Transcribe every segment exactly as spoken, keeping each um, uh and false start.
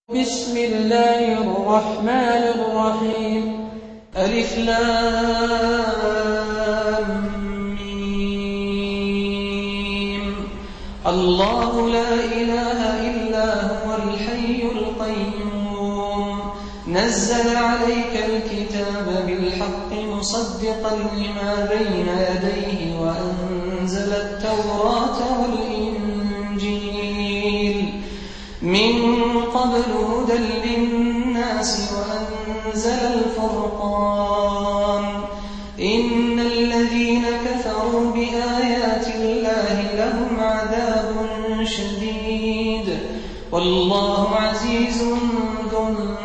بسم الله الرحمن الرحيم ألف لام ميم الله لا إله إلا هو الحي القيوم نزل عليك الكتاب بالحق مصدقا لما بين يديه وأنزل التوراة والإنجيل من قبل هدى للناس وأنزل الفرقان إن الذين كفروا بآيات الله لهم عذاب شديد والله عزيز ذو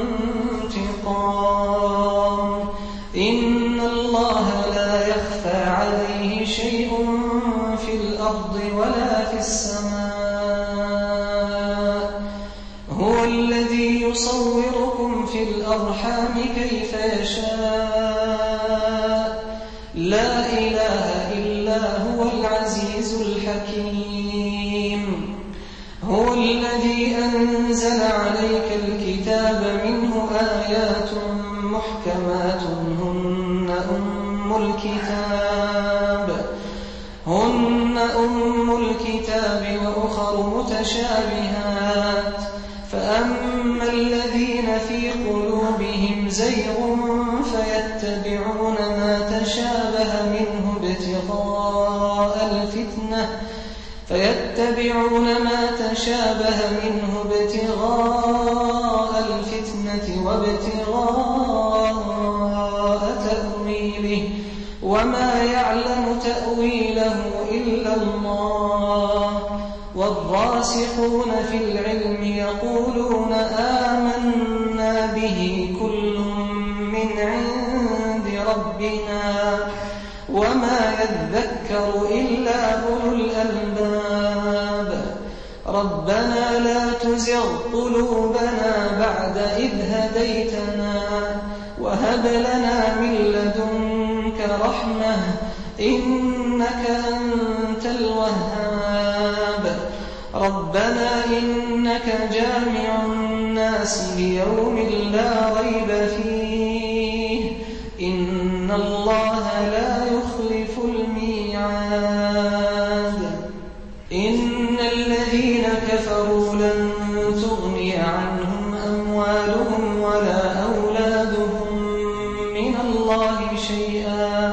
انتقام إن الله لا يخفى عليه شيء في الأرض ولا في السماء هو الذي يصوركم في الأرحام كيف يشاء لا إله إلا هو العزيز الحكيم هو الذي أنزل عليك الكتاب منه آيات محكمات هن أم الكتاب هن أم الكتاب وأخر متشابهات فأما الذين في قلوبهم زيغ فيتبعون ما تشابه منه ابتغاء الفتنة فيتبعون ما تشابه منه ابتغاء الفتنة وابتغاء تأويله وما يعلم تأويله إلا الله والراسخون في العلم يقولون آمنا به كل من عند ربنا وما يذكر إلا أولو الألباب ربنا لا تزغ قلوبنا بعد إذ هديتنا وهب لنا من لدنك رحمة إنك أنت الوهاب ربنا إنك جامع الناس ليوم لا ريب فيه إن الله لا يخلف الميعاد إن الذين كفروا لن تغني عنهم أموالهم ولا أولادهم من الله شيئا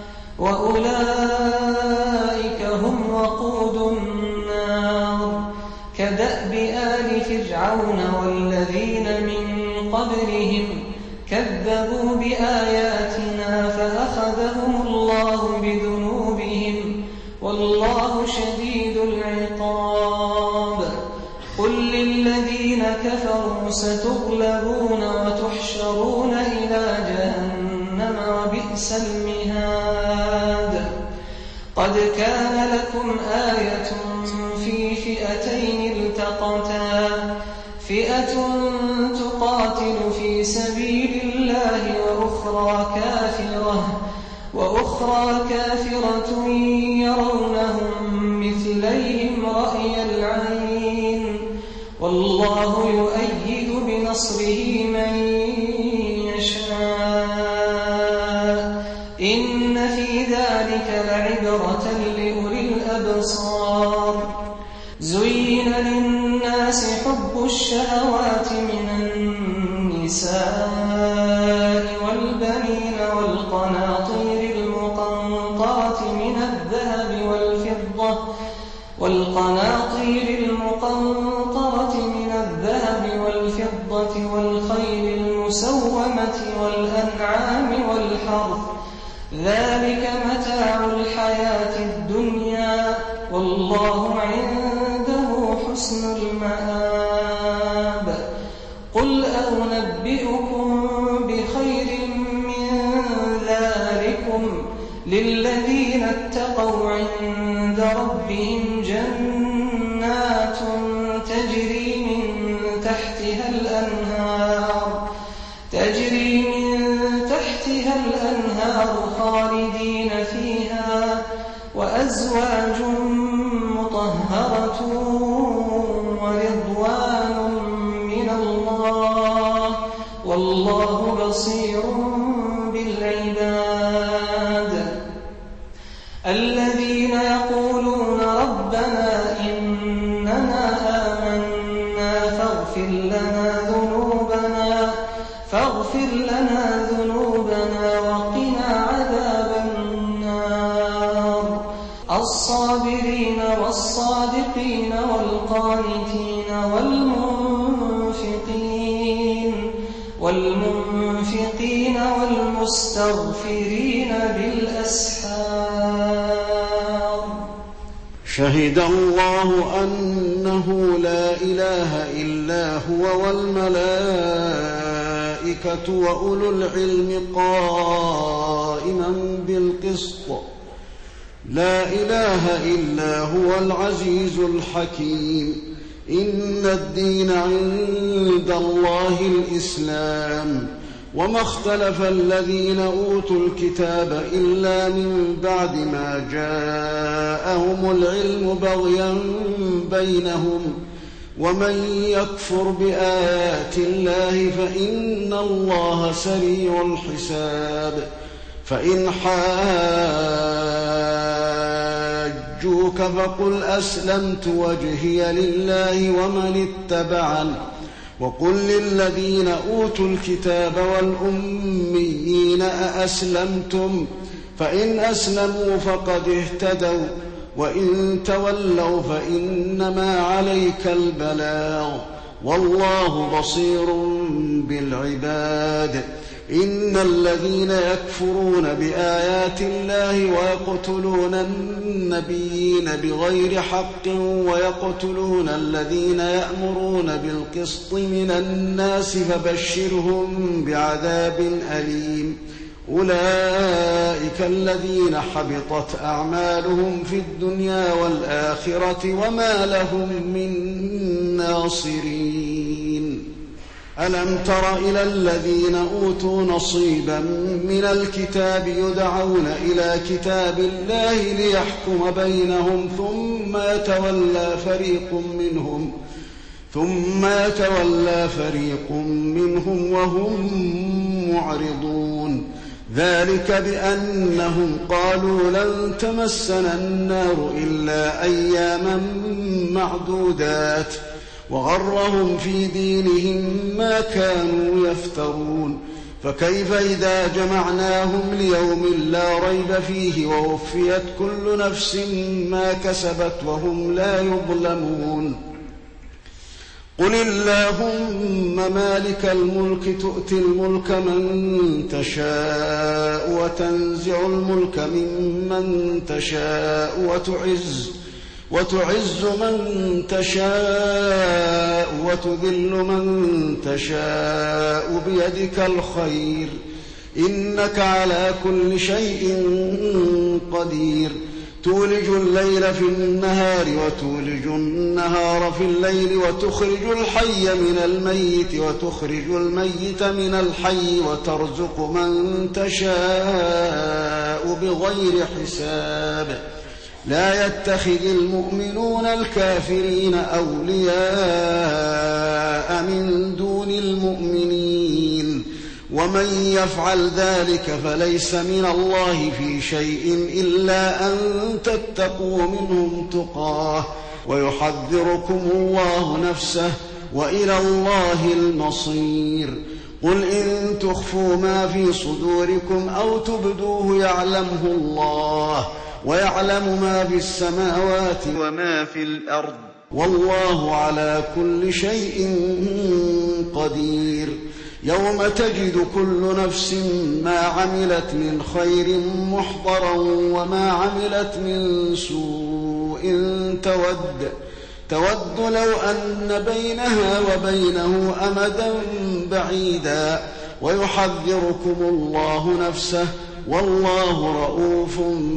وأولئك هم وقود النار كدأب آل فرعون والذين من قبلهم كذبوا بآياتنا فأخذهم الله بذنوبهم والله شديد العقاب قل للذين كفروا ستغلبون وتحشرون إلى جهنم وبئس المهاد قد كان لكم آية في فئتين التقتا فئة تقاتل في سبيل الله وأخرى كافرة وأخرى كافرة يرونهم مثليهم رأي العين والله يؤيد بنصره من يشاء إن في ذلك لعبرة لأولي الأبصار زين للناس حب الشهوات من النساء والبنين والقناطير المقنطرة من الذهب والفضة والقناطير المقنطرة من الذهب والفضة والخيل المسومة والأنعام والحرث ذلك متاع الحياة الدنيا والله عنده حسن المآب قل أنبئكم بخير من ذلكم للذين اتقوا عند ربهم جنات تجري من تحتها الأنهار تجري من تحتها الأنهار خالدين فيها وأزواج مطهرة ورضوان من الله بصير بالعباد الذين يقولون ربنا إننا آمنا فاغفر لنا ذنوبنا فاغفر لنا ذنوبنا وقنا عذاب النار الصابرين والصادقين والقانتين والمنفقين والمنفقين والمستغفرين بالأسحار شهد الله أنه لا إله إلا هو والملائكة وأولو العلم قائما بالقسط لا إله إلا هو العزيز الحكيم إن الدين عند الله الإسلام وما اختلف الذين أوتوا الكتاب إلا من بعد ما جاءهم العلم بغيا بينهم ومن يكفر بآيات الله فإن الله سريع الحساب فإن حاجوك فقل أسلمت وجهي لله ومن اتبعني وقل للذين أوتوا الكتاب والأميين أأسلمتم فإن أسلموا فقد اهتدوا وإن تولوا فإنما عليك البلاغ والله بصير بالعباد إن الذين يكفرون بآيات الله ويقتلون النبيين بغير حق ويقتلون الذين يأمرون بالقسط من الناس فبشرهم بعذاب أليم أولئك الذين حبطت أعمالهم في الدنيا والآخرة وما لهم من ناصرين ألم تر إلى الذين أوتوا نصيبا من الكتاب يدعون إلى كتاب الله ليحكم بينهم ثم يتولى فريق منهم ثم يتولى فريق منهم وهم معرضون ذلك بأنهم قالوا لن تمسنا النار إلا أياما معدودات وغرهم في دينهم ما كانوا يفترون فكيف إذا جمعناهم ليوم لا ريب فيه ووفيت كل نفس ما كسبت وهم لا يظلمون قل اللهم مالك الملك تؤتي الملك من تشاء وتنزع الملك ممن تشاء وتعز وتعز من تشاء وتذل من تشاء بيدك الخير إنك على كل شيء قدير تولج الليل في النهار وتولج النهار في الليل وتخرج الحي من الميت وتخرج الميت من الحي وترزق من تشاء بغير حساب لا يتخذ المؤمنون الكافرين أولياء من دون المؤمنين ومن يفعل ذلك فليس من الله في شيء إلا أن تتقوا منهم تقاه ويحذركم الله نفسه وإلى الله المصير قل إن تخفوا ما في صدوركم أو تبدوه يعلمه الله ويعلم ما في السماوات وما في الأرض والله على كل شيء قدير يوم تجد كل نفس ما عملت من خير محضرا وما عملت من سوء تود تود لو أن بينها وبينه أمدا بعيدا ويحذركم الله نفسه والله رؤوف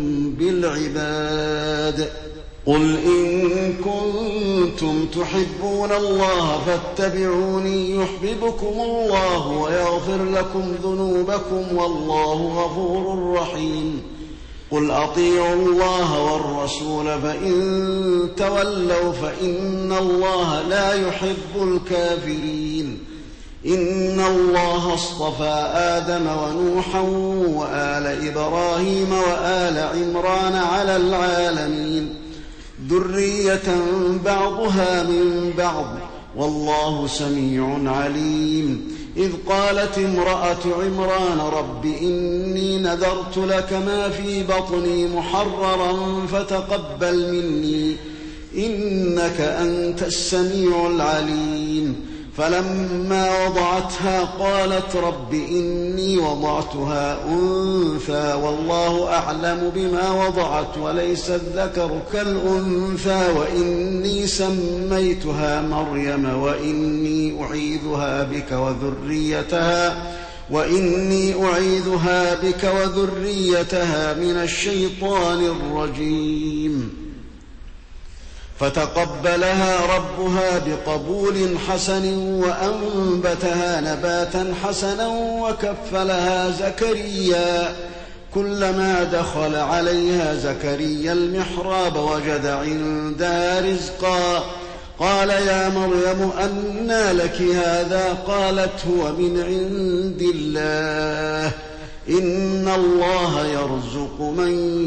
بالعباد قل إن كنتم تحبون الله فاتبعوني يحببكم الله ويغفر لكم ذنوبكم والله غفور رحيم قل أطيعوا الله والرسول فإن تولوا فإن الله لا يحب الكافرين إن الله اصطفى آدم ونوحا وآل إبراهيم وآل عمران على العالمين ذرية بعضها من بعض والله سميع عليم. إذ قالت امرأة عمران رب إني نذرت لك ما في بطني محررا فتقبل مني إنك أنت السميع العليم. فلما وضعتها قالت رب إني وضعتها أنثى والله أعلم بما وضعت وليس الذكر كالأنثى وإني سميتها مريم وإني أعيذها بك وذريتها وإني أعيذها بك وذريتها من الشيطان الرجيم. فتقبلها ربها بقبول حسن وأنبتها نباتا حسنا وكفلها زكريا. كلما دخل عليها زكريا المحراب وجد عندها رزقا قال يا مريم أنى لك هذا قالت هو من عند الله إن الله يرزق من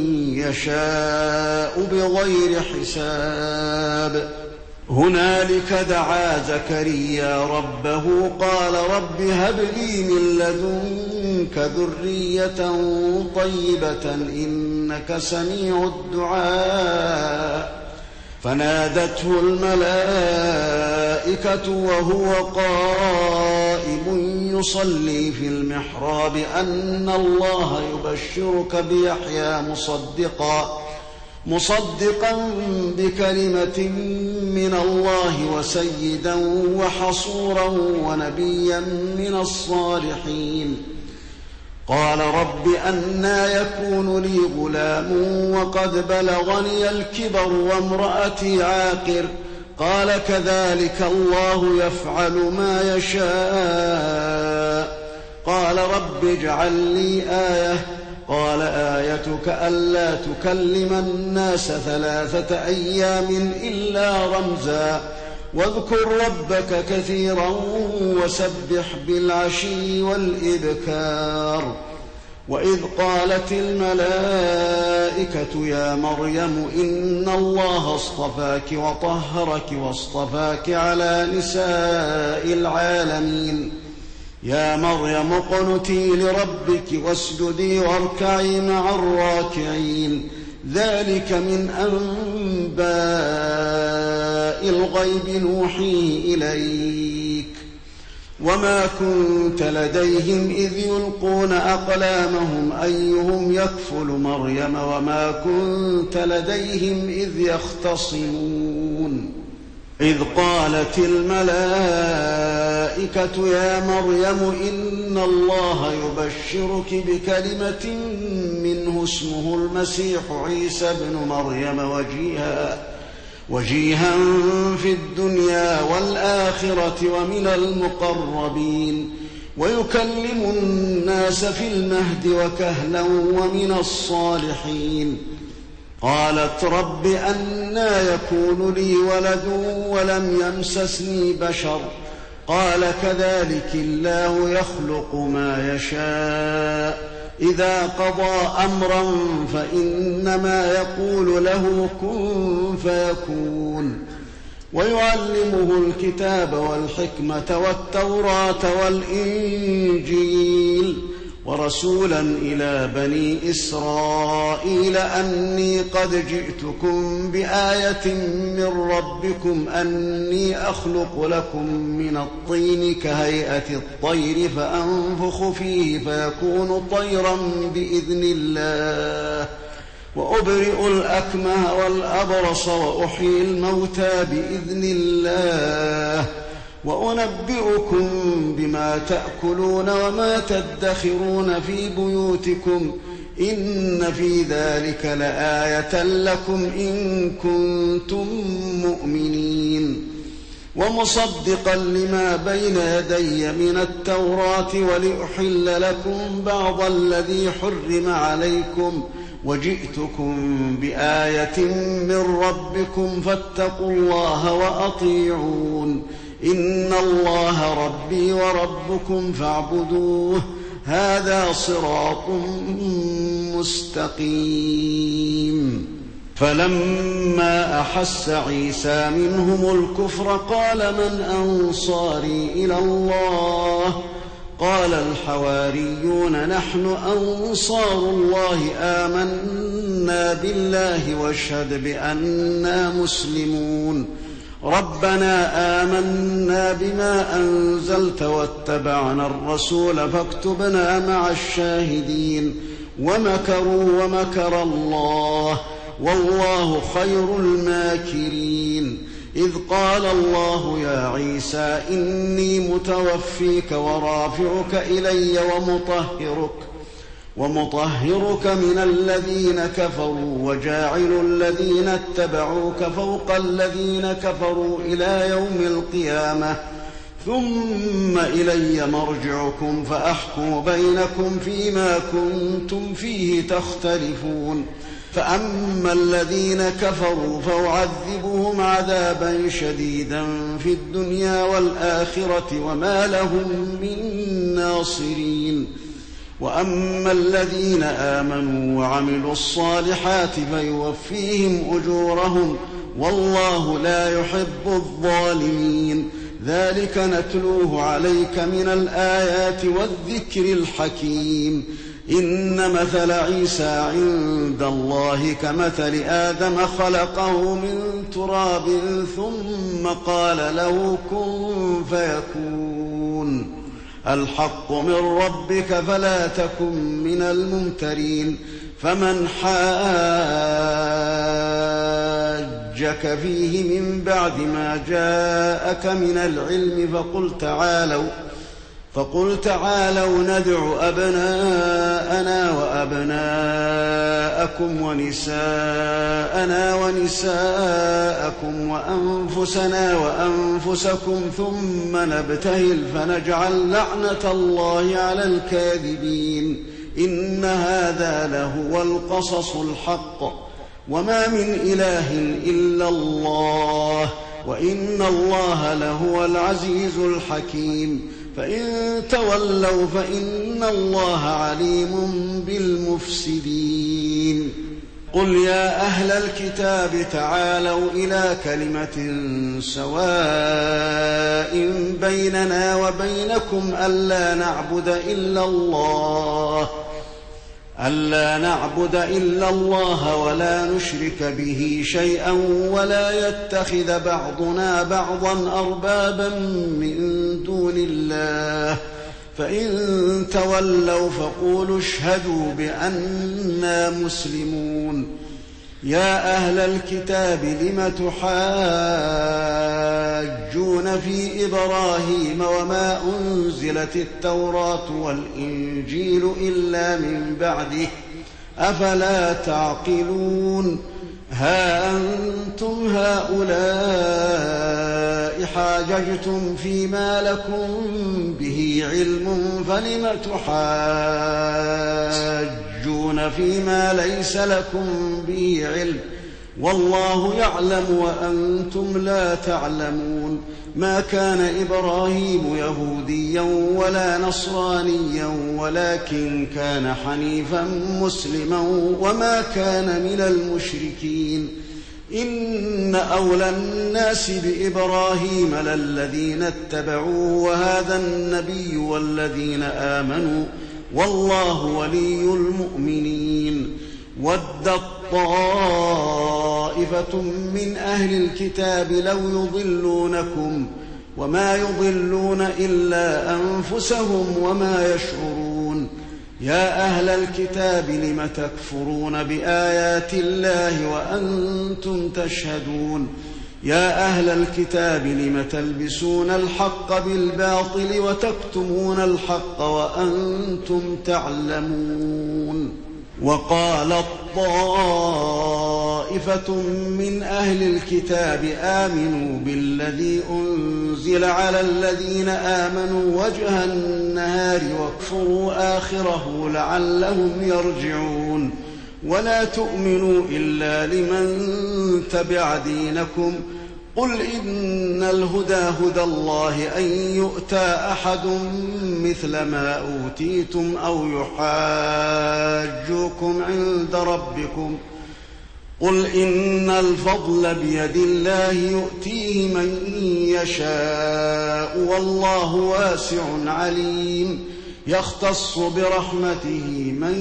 يشاء بغير حساب. هنالك دعا زكريا ربه قال رب هب لي من لدنك ذرية طيبة إنك سميع الدعاء. فنادته الملائكة وهو قائم يصلي في المحراب أن الله يبشرك بيحيى مصدقا مصدقا بكلمة من الله وسيدا وحصورا ونبيا من الصالحين. قال رب أنى يكون لي غلام وقد بلغني الكبر وامرأتي عاقر قال كذلك الله يفعل ما يشاء. قال رب اجعل لي آية قال آيتك ألا تكلم الناس ثلاثة أيام إلا رمزا واذكر ربك كثيرا وسبح بالعشي والإبكار. وإذ قالت الملائكة يا مريم إن الله اصطفاك وطهرك واصطفاك على نساء العالمين يا مريم اقنتي لربك واسجدي واركعي مع الراكعين. ذلك من أنباء الغيب نوحيه إليك وما كنت لديهم إذ يلقون أقلامهم أيهم يكفل مريم وما كنت لديهم إذ يختصمون. إذ قالت الملائكة يا مريم إن الله يبشرك بكلمة منه اسمه المسيح عيسى ابن مريم وجيها وجيها في الدنيا والآخرة ومن المقربين ويكلم الناس في المهد وكهلا ومن الصالحين. قالت رب أنى يكون لي ولد ولم يمسسني بشر قال كذلك الله يخلق ما يشاء إذا قضى أمرا فإنما يقول له كن فيكون. ويعلمه الكتاب والحكمة والتوراة والإنجيل ورسولا إلى بني إسرائيل أني قد جئتكم بآية من ربكم أني أخلق لكم من الطين كهيئة الطير فأنفخ فيه فيكون طيرا بإذن الله وأبرئ الأكمه والأبرص وأحيي الموتى بإذن الله وأنبئكم بما تأكلون وما تدخرون في بيوتكم إن في ذلك لآية لكم إن كنتم مؤمنين. ومصدقا لما بين يدي من التوراة ولأحل لكم بعض الذي حرم عليكم وجئتكم بآية من ربكم فاتقوا الله وأطيعون إن الله ربي وربكم فاعبدوه هذا صراط مستقيم. فلما أحس عيسى منهم الكفر قال من أنصاري إلى الله؟ قال الحواريون نحن أنصار الله آمنا بالله واشهد بأننا مسلمون. ربنا آمنا بما أنزلت واتبعنا الرسول فاكتبنا مع الشاهدين. ومكروا ومكر الله والله خير الماكرين. إذ قال الله يا عيسى إني متوفيك ورافعك إلي ومطهرك ومطهرك من الذين كفروا وجاعل الذين اتبعوك فوق الذين كفروا إلى يوم القيامة ثم إلي مرجعكم فأحكم بينكم فيما كنتم فيه تختلفون. فأما الذين كفروا فأعذبهم عذابا شديدا في الدنيا والآخرة وما لهم من ناصرين. وأما الذين آمنوا وعملوا الصالحات فيوفيهم أجورهم والله لا يحب الظالمين. ذلك نتلوه عليك من الآيات والذكر الحكيم. إن مثل عيسى عند الله كمثل آدم خلقه من تراب ثم قال له كن فيكون. الحق من ربك فلا تكن من الممترين. فمن حاجك فيه من بعد ما جاءك من العلم فقل تعالوا فقل تعالوا ندع أبناءنا وأبناءكم ونساءنا ونساءكم وأنفسنا وأنفسكم ثم نبتهل فنجعل لعنة الله على الكاذبين. إن هذا لهو القصص الحق وما من إله إلا الله وإن الله لهو العزيز الحكيم. فإن تولوا فإن الله عليم بالمفسدين. قل يا أهل الكتاب تعالوا إلى كلمة سواء بيننا وبينكم ألا نعبد إلا الله ألا نعبد إلا الله ولا نشرك به شيئا ولا يتخذ بعضنا بعضا أربابا من دون الله. فإن تولوا فقولوا اشهدوا بأننا مسلمون. يا أهل الكتاب لم تحاجون في إبراهيم وما أنزلت التوراة والإنجيل إلا من بعده أفلا تعقلون. ها أنتم هؤلاء حاججتم فيما لكم به علم فلم تحاجون فيما ليس لكم به علم والله يعلم وأنتم لا تعلمون. ما كان إبراهيم يهوديا ولا نصرانيا ولكن كان حنيفا مسلما وما كان من المشركين. إن أولى الناس بإبراهيم للذين اتبعوه وهذا النبي والذين آمنوا والله ولي المؤمنين. ودت طائفة من أهل الكتاب لو يضلونكم وما يضلون إلا أنفسهم وما يشعرون. يا أهل الكتاب لم تكفرون بآيات الله وأنتم تشهدون. يا أهل الكتاب لم تلبسون الحق بالباطل وتكتمون الحق وأنتم تعلمون. وقالت طائفة من أهل الكتاب آمنوا بالذي أنزل على الذين آمنوا وجه النهار واكفروا آخره لعلهم يرجعون. ولا تؤمنوا إلا لمن تبع دينكم قل إن الهدى هدى الله أن يؤتى أحد مثل ما أوتيتم أو يحاجوكم عند ربكم قل إن الفضل بيد الله يؤتيه من يشاء والله واسع عليم يختص برحمته من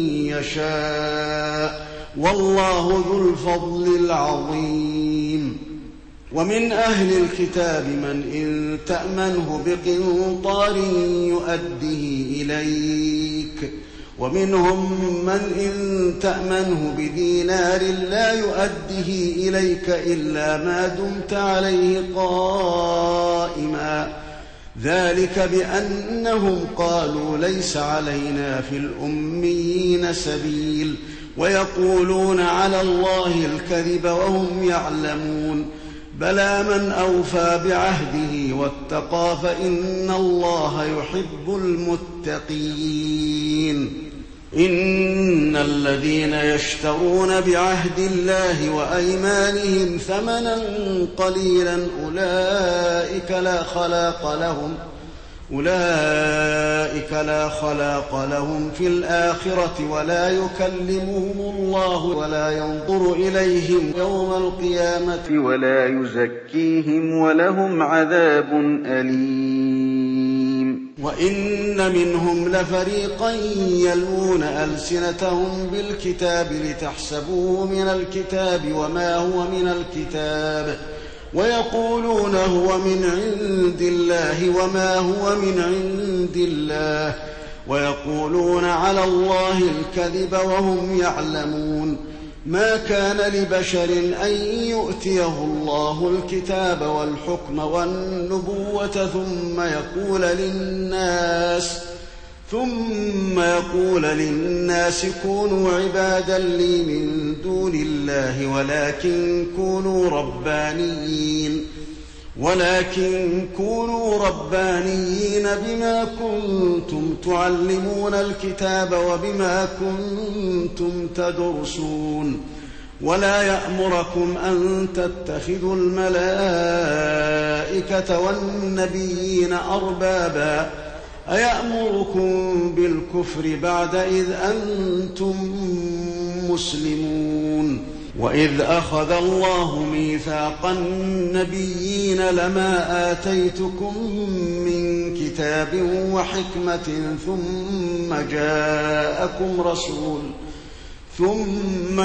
يشاء والله ذو الفضل العظيم ومن أهل الكتاب من إن تأمنه بقنطار يؤديه إليك ومنهم من إن تأمنه بدينار لا يؤديه إليك إلا ما دمت عليه قائما ذلك بأنهم قالوا ليس علينا في الأميين سبيل ويقولون على الله الكذب وهم يعلمون بلى من أوفى بعهده واتقى فإن الله يحب المتقين إن الذين يشترون بعهد الله وأيمانهم ثمنا قليلا أولئك لا خلاق لهم أولئك لا خلاق لهم في الآخرة ولا يكلمهم الله ولا ينظر إليهم يوم القيامة ولا يزكيهم ولهم عذاب أليم وإن منهم لفريقا يلوون ألسنتهم بالكتاب لتحسبوه من الكتاب وما هو من الكتاب ويقولون هو من عند الله وما هو من عند الله ويقولون على الله الكذب وهم يعلمون ما كان لبشر أن يؤتيه الله الكتاب والحكم والنبوة ثم يقول للناس ثم يقول للناس كونوا عبادا لي من دون الله ولكن كونوا ربانيين ولكن كونوا ربانيين بما كنتم تعلمون الكتاب وبما كنتم تدرسون ولا يأمركم أن تتخذوا الملائكة والنبيين أربابا أيأمركم بالكفر بعد إذ أنتم مسلمون وإذ أخذ الله ميثاق النبيين لما آتيتكم من كتاب وحكمة ثم جاءكم رسول ثم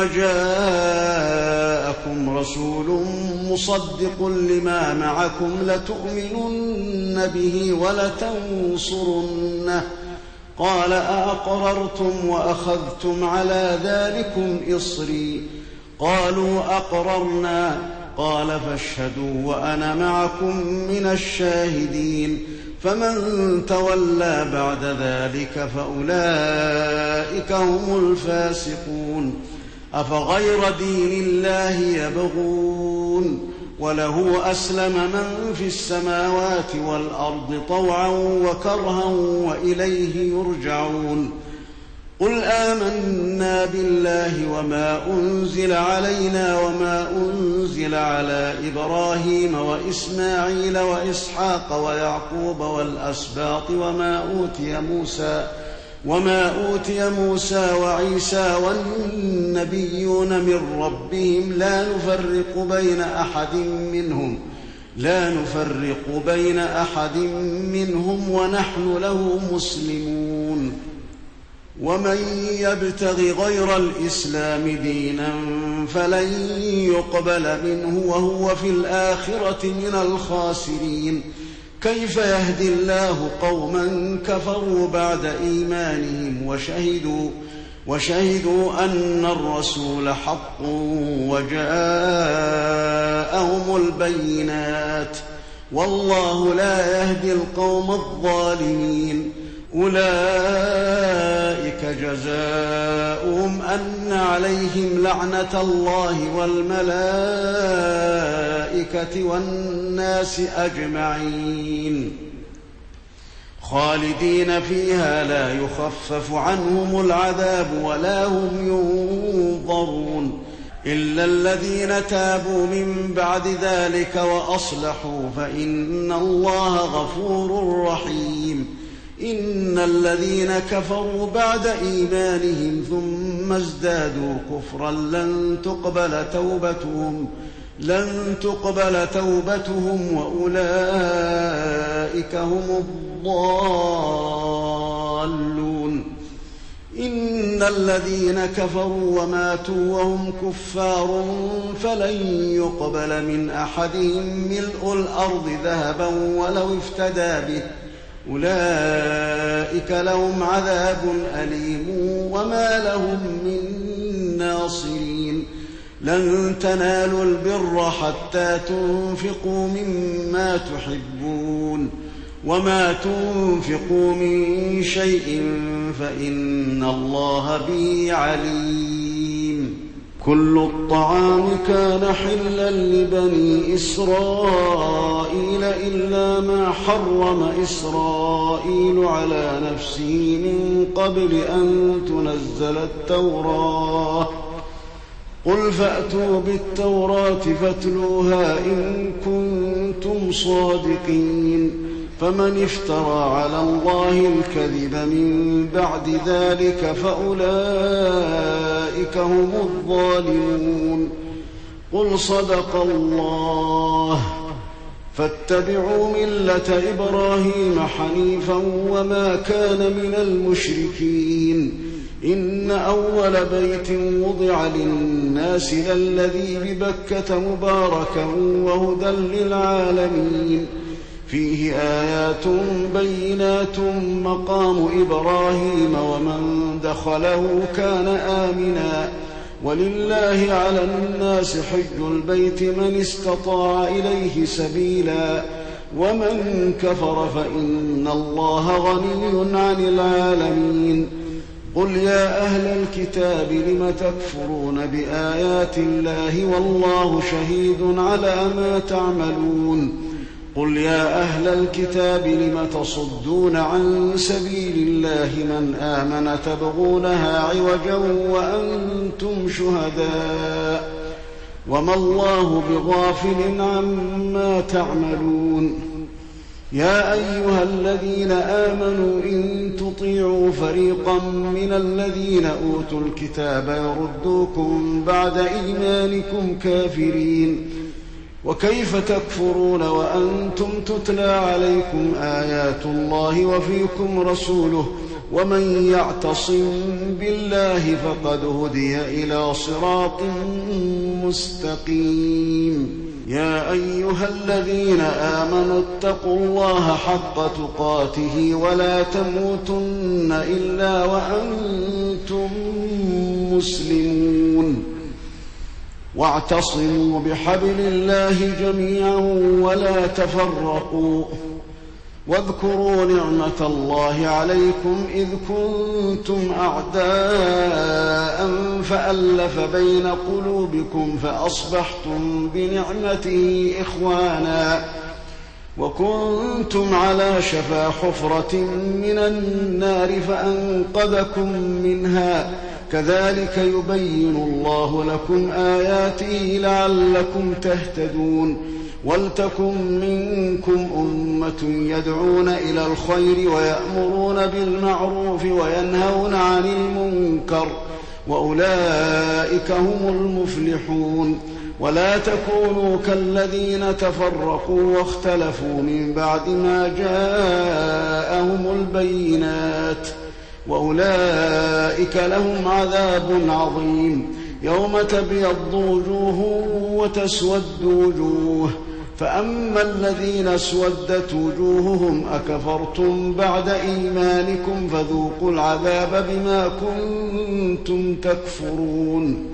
جاءكم رسول مصدق لما معكم لتؤمنن به ولتنصرنه قال أأقررتم وأخذتم على ذلكم إصري قالوا أقررنا قال فاشهدوا وأنا معكم من الشاهدين فمن تولى بعد ذلك فأولئك هم الفاسقون أفغير دين الله يبغون وله أسلم من في السماوات والأرض طوعا وكرها وإليه يرجعون قل آمنا بالله وما أنزل علينا وما أنزل على إبراهيم وإسماعيل وإسحاق ويعقوب والأسباط وما أوتي موسى وما أوتي موسى وعيسى والنبيون من ربهم لا نفرق بين أحد منهم لا نفرق بين أحد منهم ونحن له مسلمون ومن يبتغ غير الإسلام دينا فلن يقبل منه وهو في الآخرة من الخاسرين كيف يهدي الله قوما كفروا بعد إيمانهم وشهدوا وشهدوا أن الرسول حق وجاءهم البينات والله لا يهدي القوم الظالمين أولئك جزاؤهم أن عليهم لعنة الله والملائكة والناس أجمعين خالدين فيها لا يخفف عنهم العذاب ولا هم ينظرون إلا الذين تابوا من بعد ذلك وأصلحوا فإن الله غفور رحيم. إن الذين كفروا بعد إيمانهم ثم ازدادوا كفرا لن تقبل توبتهم لن تقبل توبتهم وأولئك هم الضالون. إن الذين كفروا وماتوا وهم كفار فلن يقبل من أحدهم ملء الأرض ذهبا ولو افتدى به أولئك لهم عذاب أليم وما لهم من ناصرين. لن تنالوا البر حتى تنفقوا مما تحبون وما تنفقوا من شيء فإن الله به عليم. كل الطعام كان حلا لبني إسرائيل إلا ما حرم إسرائيل على نفسه من قبل أن تنزل التوراة. قل فأتوا بالتوراة فاتلوها إن كنتم صادقين. فمن افترى على الله الكذب من بعد ذلك فأولئك هم الظالمون. قل صدق الله فاتبعوا ملة إبراهيم حنيفا وما كان من المشركين. إن أول بيت وضع للناس للذي ببكة مباركا وهدى للعالمين. فيه آيات بينات مقام إبراهيم ومن دخله كان آمنا ولله على الناس حج البيت من استطاع إليه سبيلا ومن كفر فإن الله غني عن العالمين. قل يا أهل الكتاب لم تكفرون بآيات الله والله شهيد على ما تعملون. قل يا أهل الكتاب لم تصدون عن سبيل الله من آمن تبغونها عوجا وأنتم شهداء وما الله بغافل عما تعملون. يا أيها الذين آمنوا إن تطيعوا فريقا من الذين أوتوا الكتاب يردوكم بعد إيمانكم كافرين. وكيف تكفرون وأنتم تتلى عليكم آيات الله وفيكم رسوله ومن يعتصم بالله فقد هدي إلى صراط مستقيم. يا أيها الذين آمنوا اتقوا الله حق تقاته ولا تموتن إلا وأنتم مسلمون. واعتصموا بحبل الله جميعا ولا تفرقوا. واذكروا نعمة الله عليكم إذ كنتم أعداء فألف بين قلوبكم فأصبحتم بنعمته إخوانا وكنتم على شفا حفرة من النار فأنقذكم منها. كذلك يبين الله لكم آياته لعلكم تهتدون. ولتكن منكم أمة يدعون إلى الخير ويأمرون بالمعروف وينهون عن المنكر وأولئك هم المفلحون. ولا تكونوا كالذين تفرقوا واختلفوا من بعد ما جاءهم البينات وأولئك لهم عذاب عظيم. يوم تبيض وجوه وتسود وجوه فأما الذين اسودت وجوههم أكفرتم بعد إيمانكم فذوقوا العذاب بما كنتم تكفرون.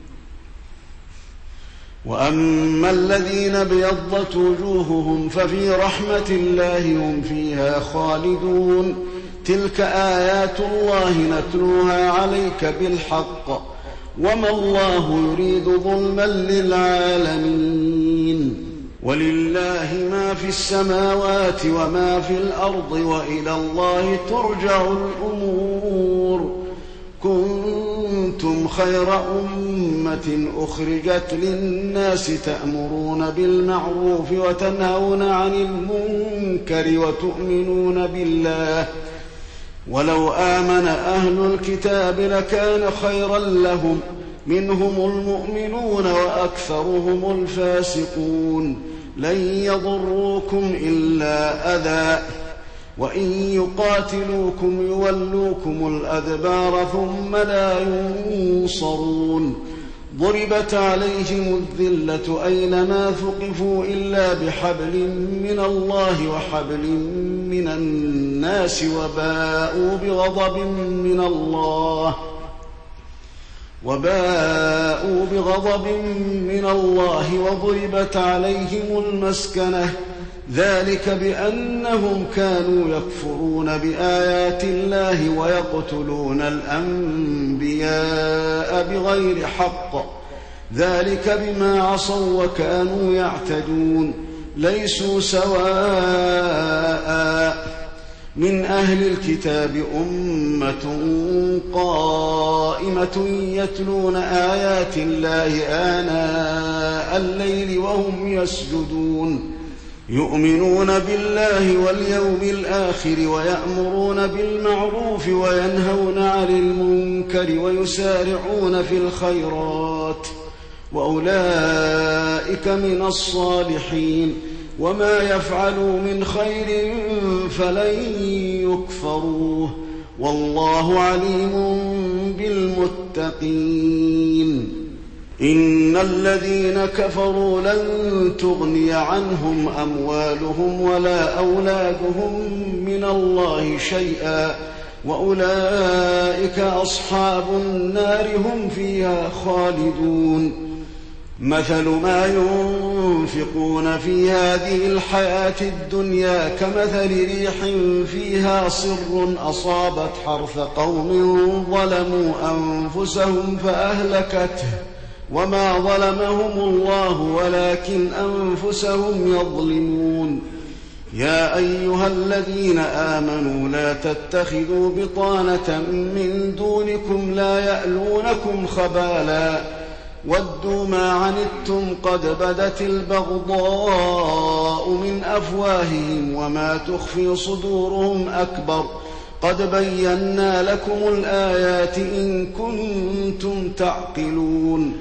وأما الذين بيضت وجوههم ففي رحمة الله هم فيها خالدون. تلك آيات الله نتلوها عليك بالحق وما الله يريد ظلما للعالمين. ولله ما في السماوات وما في الأرض وإلى الله ترجع الأمور. كنتم كنتم خير أمة أخرجت للناس تأمرون بالمعروف وتنهون عن المنكر وتؤمنون بالله ولو آمن أهل الكتاب لكان خيرا لهم منهم المؤمنون وأكثرهم الفاسقون لن يضروكم إلا أذى وإن يقاتلوكم يولوكم الأدبار ثم لا ينصرون ضربت عليهم الذلة أينما ثقفوا إلا بحبل من الله وحبل من الناس وباءوا بغضب من الله وباءوا بغضب من الله وضربت عليهم المسكنة ذلك بأنهم كانوا يكفرون بآيات الله ويقتلون الأنبياء بغير حق ذلك بما عصوا وكانوا يعتدون ليسوا سواء من أهل الكتاب أمة قائمة يتلون آيات الله آناء الليل وهم يسجدون يؤمنون بالله واليوم الآخر ويأمرون بالمعروف وينهون عن المنكر ويسارعون في الخيرات وأولئك من الصالحين وما يفعلوا من خير فلن يكفروه والله عليم بالمتقين إن الذين كفروا لن تغني عنهم أموالهم ولا أولادهم من الله شيئا وأولئك أصحاب النار هم فيها خالدون مثل ما ينفقون في هذه الحياة الدنيا كمثل ريح فيها صر أصابت حرث قوم ظلموا أنفسهم فأهلكته وما ظلمهم الله ولكن أنفسهم يظلمون يا أيها الذين آمنوا لا تتخذوا بطانة من دونكم لا يألونكم خبالا ودوا ما عنتم قد بدت البغضاء من أفواههم وما تخفي صدورهم أكبر قد بينا لكم الآيات إن كنتم تعقلون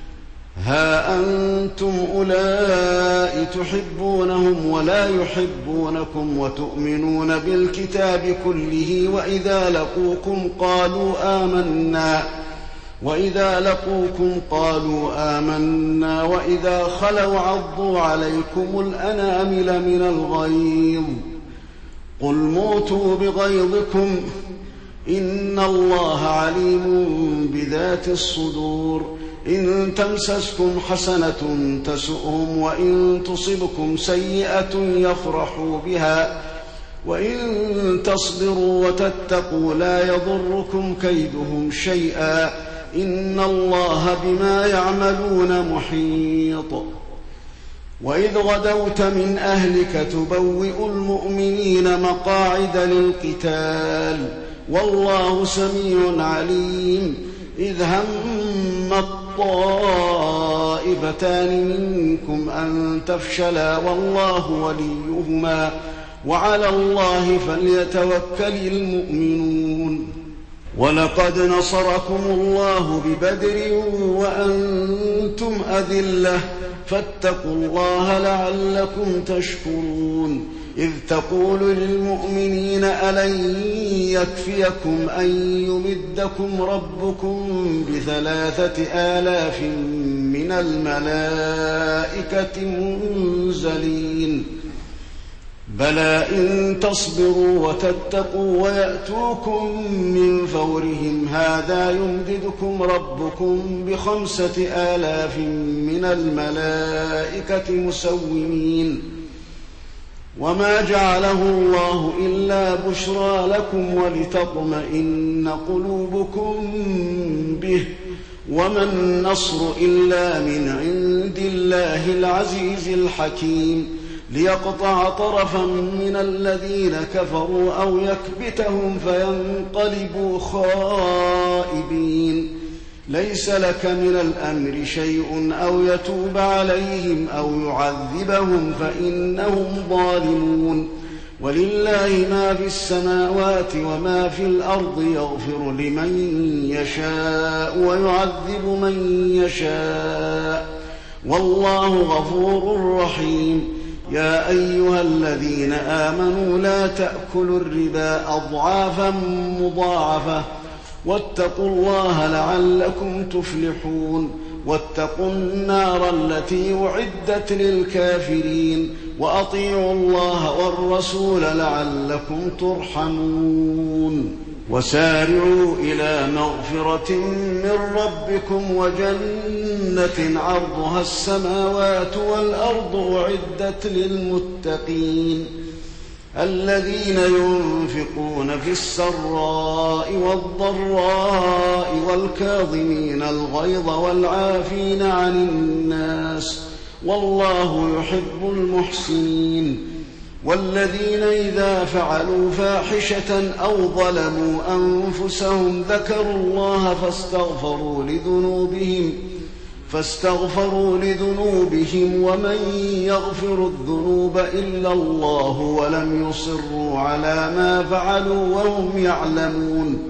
ها أنتم أولئك تحبونهم ولا يحبونكم وتؤمنون بالكتاب كله وإذا لقوكم قالوا آمنا وإذا لقوكم قالوا آمنا وإذا خلوا عضوا عليكم الأنامل من الغيظ قل موتوا بغيظكم إن الله عليم بذات الصدور إن تمسسكم حسنة تسؤهم وإن تصبكم سيئة يفرحوا بها وإن تصبروا وتتقوا لا يضركم كيدهم شيئا إن الله بما يعملون محيط وإذ غدوت من أهلك تبوئ المؤمنين مقاعد للقتال والله سميع عليم إذ هم الطائفتان منكم أن تفشلا والله وليهما وعلى الله فليتوكل المؤمنون ولقد نصركم الله ببدر وأنتم أذلة فاتقوا الله لعلكم تشكرون إذ تقول للمؤمنين ألن يكفيكم أن يمدكم ربكم بثلاثة آلاف من الملائكة منزلين بلى إن تصبروا وتتقوا ويأتوكم من فورهم هذا يمددكم ربكم بخمسة آلاف من الملائكة مسومين وما جعله الله إلا بشرى لكم ولتطمئن قلوبكم به وما النصر إلا من عند الله العزيز الحكيم ليقطع طرفا من الذين كفروا أو يكبتهم فينقلبوا خائبين ليس لك من الأمر شيء أو يتوب عليهم أو يعذبهم فإنهم ظالمون. ولله ما في السماوات وما في الأرض يغفر لمن يشاء ويعذب من يشاء والله غفور رحيم. يا أيها الذين آمنوا لا تأكلوا الربا أضعافا مضاعفة واتقوا الله لعلكم تفلحون. واتقوا النار التي أعدت للكافرين وأطيعوا الله والرسول لعلكم ترحمون. وسارعوا إلى مغفرة من ربكم وجنة عرضها السماوات والأرض أعدت للمتقين الذين ينفقون في السراء والضراء والكاظمين الغيظ والعافين عن الناس والله يحب المحسنين. والذين إذا فعلوا فاحشة أو ظلموا أنفسهم ذكروا الله فاستغفروا لذنوبهم فاستغفروا لذنوبهم ومن يغفر الذنوب إلا الله ولم يصروا على ما فعلوا وهم يعلمون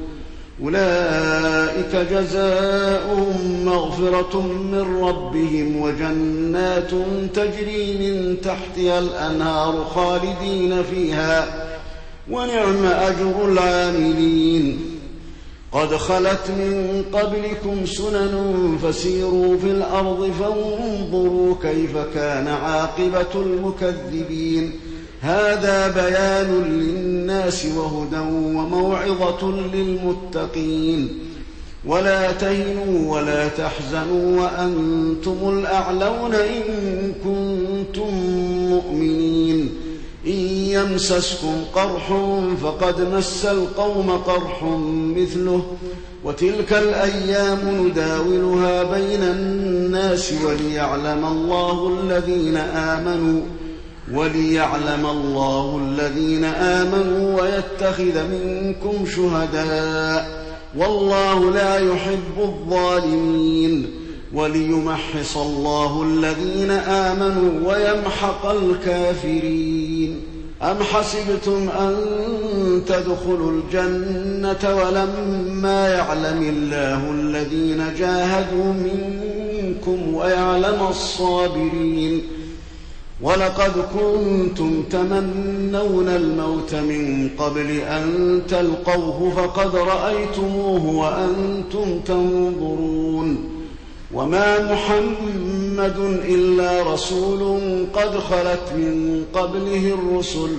أولئك جزاؤهم مغفرة من ربهم وجنات تجري من تحتها الأنهار خالدين فيها ونعم أجر العاملين. قد خلت من قبلكم سنن فسيروا في الأرض فانظروا كيف كان عاقبة المكذبين. هذا بيان للناس وهدى وموعظة للمتقين. ولا تهنوا ولا تحزنوا وأنتم الأعلون إن كنتم مؤمنين. إن يمسسكم قرح فقد مس القوم قرح مثله وتلك الأيام نداولها بين الناس وليعلم الله الذين آمنوا وليعلم الله الذين آمنوا ويتخذ منكم شهداء والله لا يحب الظالمين. وليمحص الله الذين آمنوا ويمحق الكافرين. أم حسبتم أن تدخلوا الجنة ولما يعلم الله الذين جاهدوا منكم ويعلم الصابرين. ولقد كنتم تمنون الموت من قبل أن تلقوه فقد رأيتموه وأنتم تنظرون. وما محمد إلا رسول قد خلت من قبله الرسل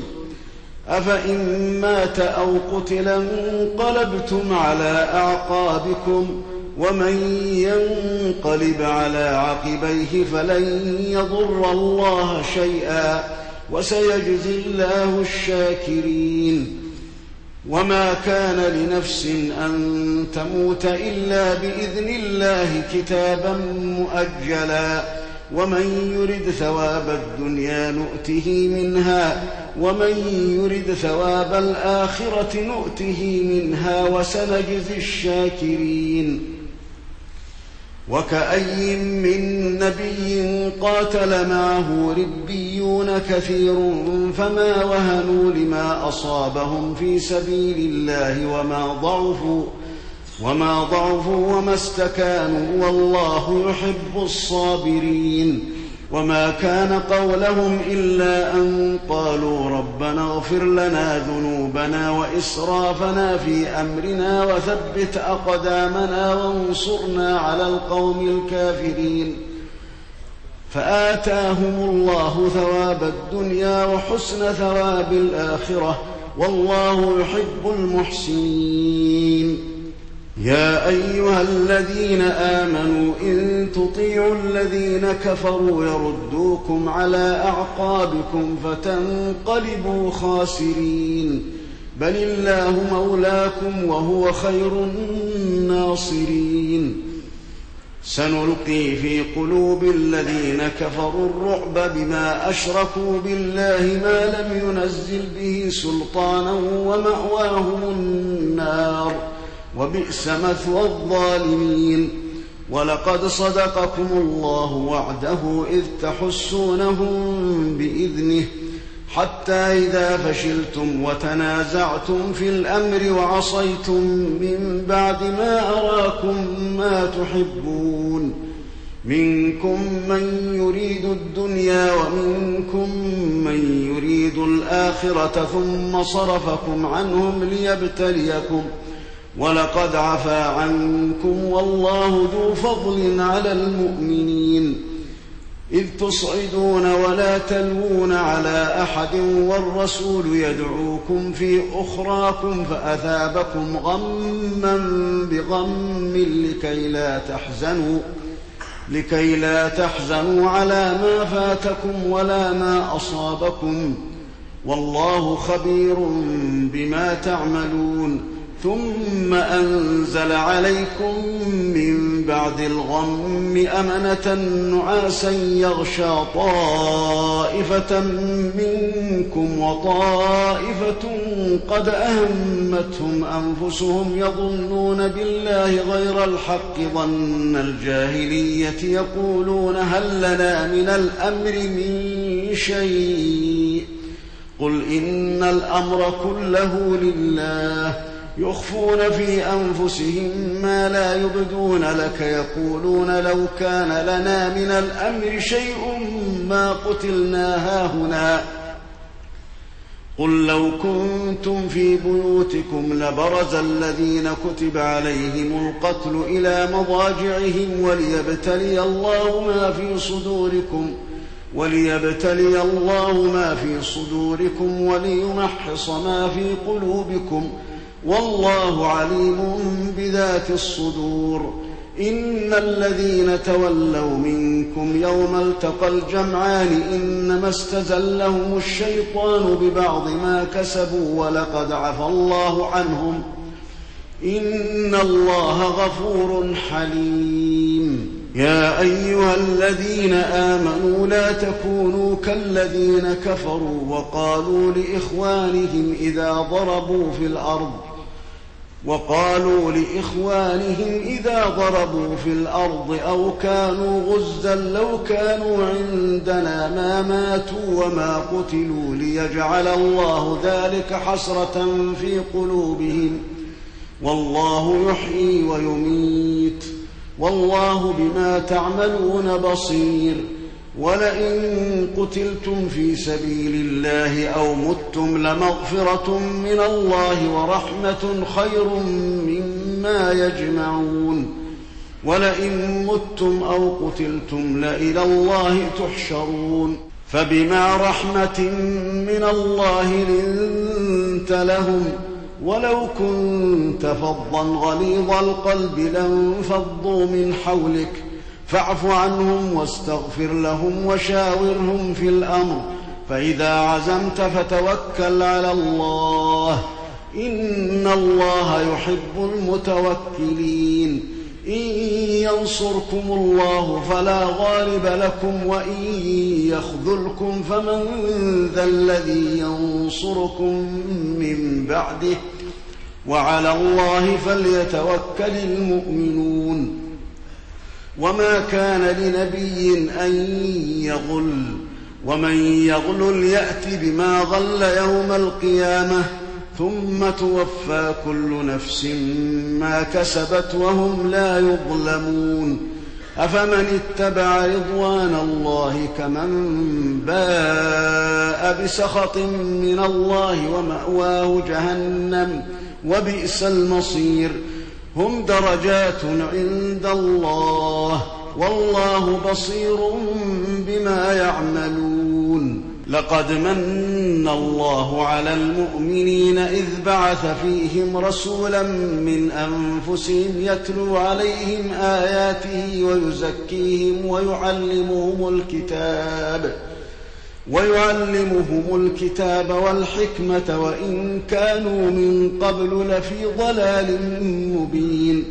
أفإن مات أو قتل انقلبتم على أعقابكم ومن ينقلب على عقبيه فلن يضر الله شيئا وسيجزي الله الشاكرين. وما كان لنفس أن تموت إلا بإذن الله كتابا مؤجلا ومن يرد ثواب الدنيا نؤته منها ومن يرد ثواب الآخرة نؤته منها وسنجزي الشاكرين. وكأي من نبي قاتل معه ربيون كثير فما وهنوا لما أصابهم في سبيل الله وما ضعفوا وما ضعفوا وما استكانوا والله يحب الصابرين. وما كان قولهم إلا أن قالوا ربنا اغفر لنا ذنوبنا وإسرافنا في أمرنا وثبت أقدامنا وانصرنا على القوم الكافرين. فآتاهم الله ثواب الدنيا وحسن ثواب الآخرة والله يحب المحسنين. يا أيها الذين آمنوا إن تطيعوا الذين كفروا يردوكم على أعقابكم فتنقلبوا خاسرين بل الله مولاكم وهو خير الناصرين. سنلقي في قلوب الذين كفروا الرعب بما أشركوا بالله ما لم ينزل به سلطانا ومأواهم النار وبئس مثوى الظالمين. ولقد صدقكم الله وعده إذ تحسونهم بإذنه حتى إذا فشلتم وتنازعتم في الأمر وعصيتم من بعد ما أراكم ما تحبون منكم من يريد الدنيا ومنكم من يريد الآخرة ثم صرفكم عنهم ليبتليكم ولقد عفا عنكم والله ذو فضل على المؤمنين إذ تصعدون ولا تلوون على أحد والرسول يدعوكم في أخراكم فأثابكم غما بغم لكي لا تحزنوا لكي لا تحزنوا على ما فاتكم ولا ما أصابكم والله خبير بما تعملون ثم أنزل عليكم من بعد الغم أمنة نعاسا يغشى طائفة منكم وطائفة قد أهمتهم أنفسهم يظنون بالله غير الحق ظن الجاهلية يقولون هل لنا من الأمر من شيء قل إن الأمر كله لله يخفون في أنفسهم ما لا يبدون لك يقولون لو كان لنا من الأمر شيء ما قتلنا هاهنا قل لو كنتم في بيوتكم لبرز الذين كتب عليهم القتل إلى مضاجعهم وليبتلي الله ما في صدوركم وليبتلي الله ما في صدوركم وليمحص ما في قلوبكم والله عليم بذات الصدور إن الذين تولوا منكم يوم التقى الجمعان إنما استزلهم الشيطان ببعض ما كسبوا ولقد عفى الله عنهم إن الله غفور حليم يا أيها الذين آمنوا لا تكونوا كالذين كفروا وقالوا لإخوانهم إذا ضربوا في الأرض وقالوا لإخوانهم إذا ضربوا في الأرض أو كانوا غزا لو كانوا عندنا ما ماتوا وما قتلوا ليجعل الله ذلك حسرة في قلوبهم والله يحيي ويميت والله بما تعملون بصير ولئن قتلتم في سبيل الله أو متم لمغفرة من الله ورحمة خير مما يجمعون ولئن متم أو قتلتم لإلى الله تحشرون فبما رحمة من الله لنت لهم ولو كنت فظا غليظ القلب لانفضوا من حولك فاعف عنهم واستغفر لهم وشاورهم في الأمر فإذا عزمت فتوكل على الله إن الله يحب المتوكلين إن ينصركم الله فلا غالب لكم وإن يخذلكم فمن ذا الذي ينصركم من بعده وعلى الله فليتوكل المؤمنون وما كان لنبي أن يغل ومن يغلل يأت بما غل يوم القيامة ثم توفى كل نفس ما كسبت وهم لا يظلمون أفمن اتبع رضوان الله كمن باء بسخط من الله ومأواه جهنم وبئس المصير هم درجات عند الله والله بصير بما يعملون لقد من الله على المؤمنين إذ بعث فيهم رسولا من أنفسهم يتلو عليهم آياته ويزكيهم ويعلمهم الكتاب ويعلمهم الكتاب والحكمة وإن كانوا من قبل لفي ضلال مبين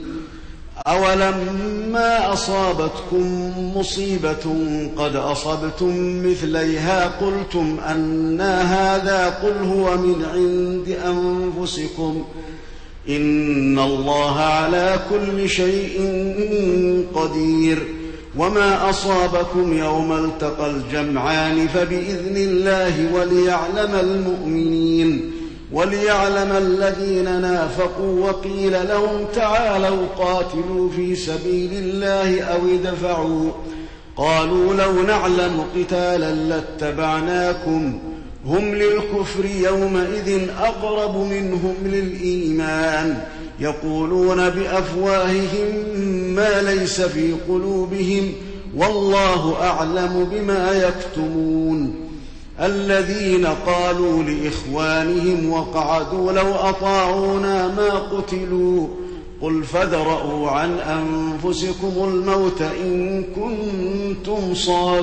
أولما أصابتكم مصيبة قد أصبتم مثليها قلتم أنى هذا قل هو من عند أنفسكم إن الله على كل شيء قدير. وما أصابكم يوم التقى الجمعان فبإذن الله وليعلم المؤمنين وليعلم الذين نافقوا وقيل لهم تعالوا قاتلوا في سبيل الله أو ادفعوا قالوا لو نعلم قتالا لاتبعناكم هم للكفر يومئذ أقرب منهم للإيمان يقولون بأفواههم ما ليس في قلوبهم والله أعلم بما يكتمون. الذين قالوا لإخوانهم وقعدوا لو أطاعونا ما قتلوا قل فادرءوا عن أنفسكم الموت إن كنتم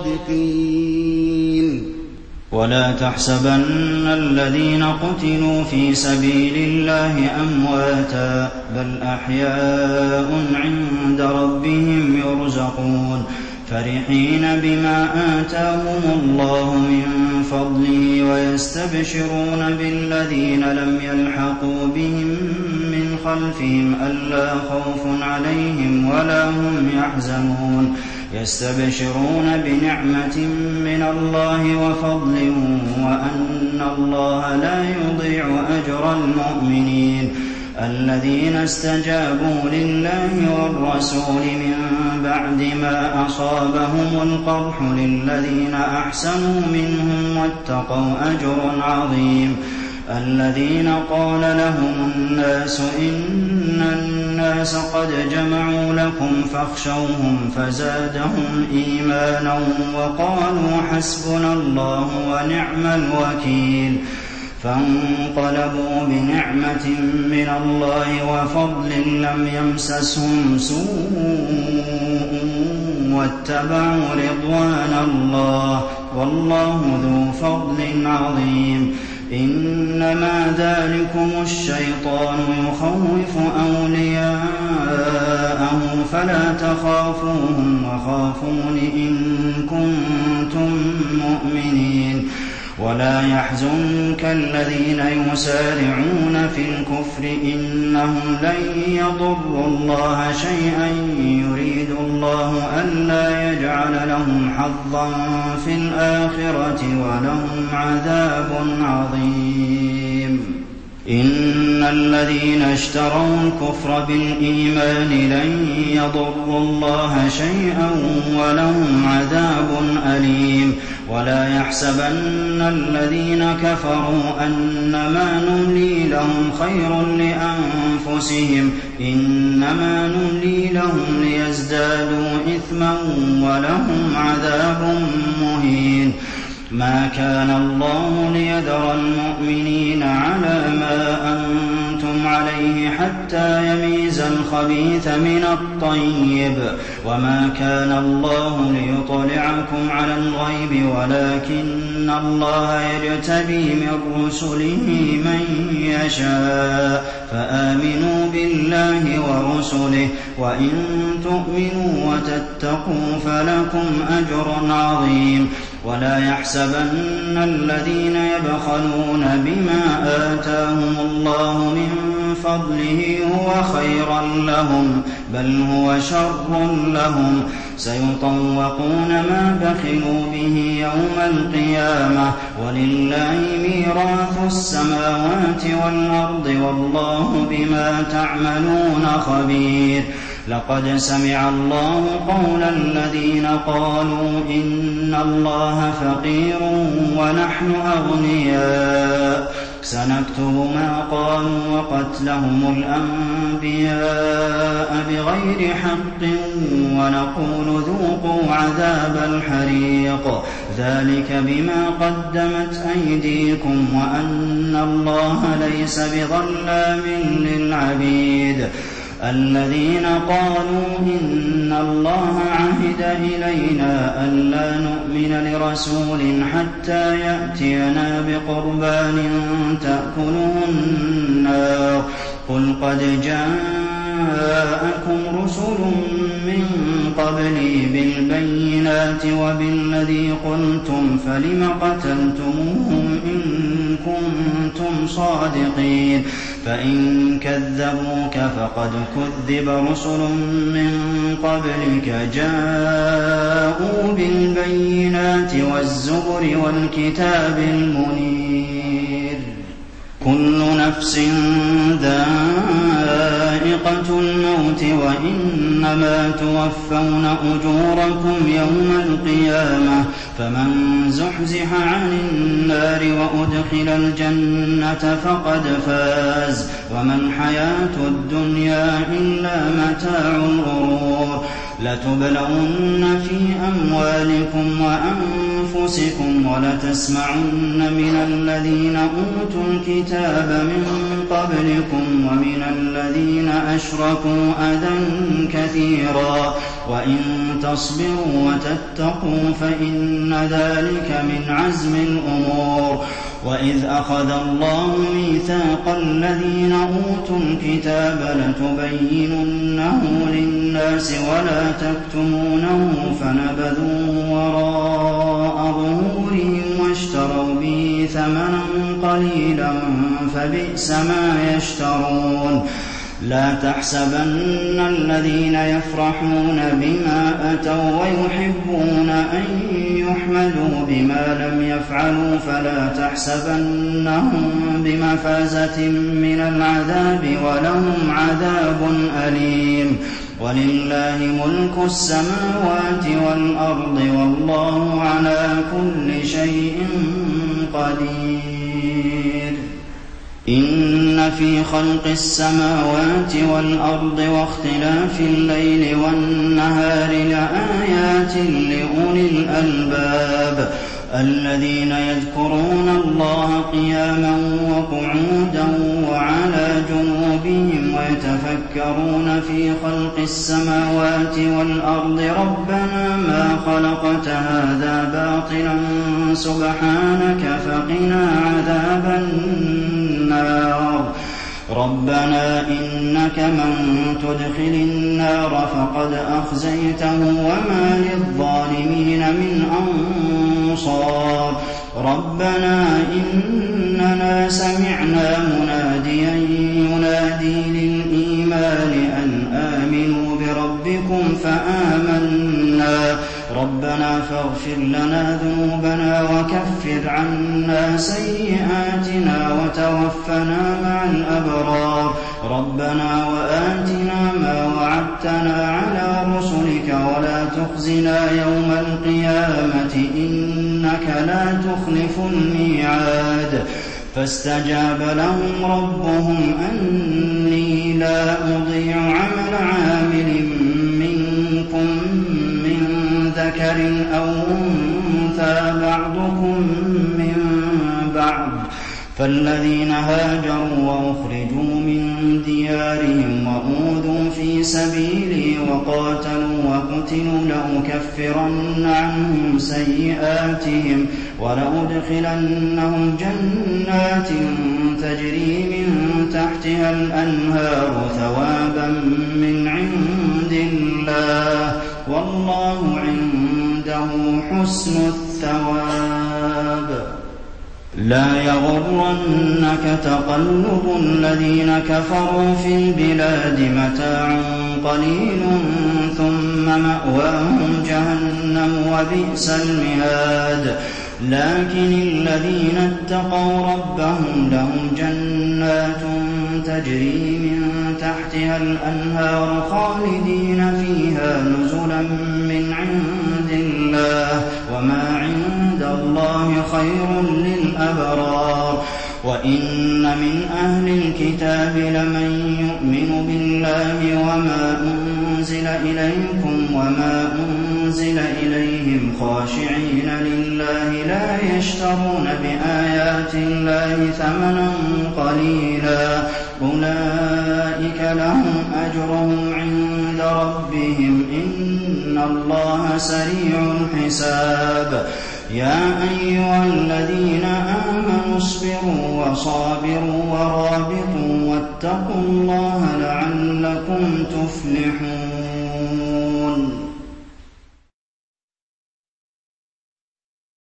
صادقين. ولا تحسبن الذين قتلوا في سبيل الله أمواتا بل أحياء عند ربهم يرزقون فرحين بما آتاهم الله من فضله ويستبشرون بالذين لم يلحقوا بهم من خلفهم ألا خوف عليهم ولا هم يحزنون يستبشرون بنعمة من الله وفضل وأن الله لا يضيع أجر المؤمنين الذين استجابوا لله والرسول من بعد ما أصابهم القرح للذين أحسنوا منهم واتقوا أجر عظيم. الذين قال لهم الناس إن الناس قد جمعوا لكم فاخشوهم فزادهم إيمانا وقالوا حسبنا الله ونعم الوكيل فانقلبوا بنعمة من الله وفضل لم يمسسهم سوء واتبعوا رضوان الله والله ذو فضل عظيم. إنما ذلكم الشيطان يخوف أولياءه فلا تخافوهم وخافون إن كنتم مؤمنين. ولا يحزنك الذين يسارعون في الكفر إنهم لن يضروا الله شيئا يريد الله ألا يجعل لهم حظا في الآخرة ولهم عذاب عظيم. إن الذين اشتروا الكفر بالإيمان لن يضروا الله شيئا ولهم عذاب أليم. ولا يحسبن الذين كفروا أنما نملي لهم خير لأنفسهم إنما نملي لهم ليزدادوا إثما ولهم عذاب مهين. ما كان الله ليذر المؤمنين على ما أنتم عليه حتى يميز الخبيث من الطيب وما كان الله ليطلعكم على الغيب ولكن الله يجتبي من رسله من يشاء فآمنوا بالله ورسله وإن تؤمنوا وتتقوا فلكم أجر عظيم. ولا يحسبن الذين يبخلون بما آتاهم الله من فضله هو خيرا لهم بل هو شر لهم سيطوقون ما بخلوا به يوم القيامة ولله ميراث السماوات والأرض والله بما تعملون خبير. لقد سمع الله قول الذين قالوا إن الله فقير ونحن أغنياء سنكتب ما قالوا وقتلهم الأنبياء بغير حق ونقول ذوقوا عذاب الحريق ذلك بما قدمت أيديكم وأن الله ليس بظلام للعبيد. الذين قالوا إن الله عهد إلينا ألا نؤمن لرسول حتى يأتينا بقربان تأكله النار قل قد جاءكم رسل من قبلي بالبينات وبالذي قلتم فلم قتلتموهم إن كنتم صادقين فإن كذبوك فقد كذب رسل من قبلك جاءوا بالبينات والزبر والكتاب المنير كل نفس ذائقة الموت وإنما توفون أجوركم يوم القيامة فمن زحزح عن النار وأدخل الجنة فقد فاز وما الحياة الدنيا إلا متاع الغرور لتبلون في أموالكم وأنفسكم ولتسمعن من الذين أوتوا الكتاب من قبلكم ومن الذين أشركوا أذى كثيرا وإن تصبروا وتتقوا فإن ذلك من عزم الأمور وإذ أخذ الله ميثاق الذين أوتوا الكتاب لتبيننه للناس ولا تكتمونه فنبذوه وراء ظهورهم واشتروا به ثمنا قليلا فبئس ما يشترون لا تحسبن الذين يفرحون بما أتوا ويحبون أن يحمدوا بما لم يفعلوا فلا تحسبنهم بمفازة من العذاب ولهم عذاب أليم ولله ملك السماوات والأرض والله على كل شيء قدير إن في خلق السماوات والأرض واختلاف الليل والنهار لآيات لأولي الألباب الذين يذكرون الله قياما وقعودا وعلى جنوبهم ويتفكرون في خلق السماوات والأرض ربنا ما خلقت هذا باطلا سبحانك فقنا عذاب النار ربنا إنك من تدخل النار فقد أخزيته وما للظالمين من أنصار ربنا إننا سمعنا مناديا ينادي للإيمان أن آمنوا بربكم فآمنا ربنا فاغفر لنا ذنوبنا وكفر عنا سيئاتنا وتوفنا مع الأبرار ربنا وآتنا ما وعدتنا على رسلك ولا تخزنا يوم القيامة إنك لا تخلف الميعاد فاستجاب لهم ربهم أني لا أضيع عمل عامل منكم من ذكر أو أنثى بعضكم من بعض فالذين هاجروا وأخرجوا من ديارهم وأوذوا في سبيلي وقاتلوا وقتلوا لأكفرن عنهم سيئاتهم ولأدخلنهم جنات تجري من تحتها الأنهار ثوابا من عند الله والله عنده حسن الثواب لا يغرنك تقلب الذين كفروا في البلاد متاع قليل ثم مأواهم جهنم وبئس المهاد لكن الذين اتقوا ربهم لهم جنات تجري من تحتها الأنهار خالدين فيها نزلا من عند الله وما عند الله خير للأبرار وإن من أهل الكتاب لمن يؤمن بالله وما أنزل إليكم وما أنزل إليهم خاشعين لله لا يشترون بآيات الله ثمنا قليلا أولئك لهم أجرهم عند ربهم إن الله سريع الحساب يا أيها الذين آمنوا اصبروا وصابروا ورابطوا واتقوا الله لعلكم تفلحون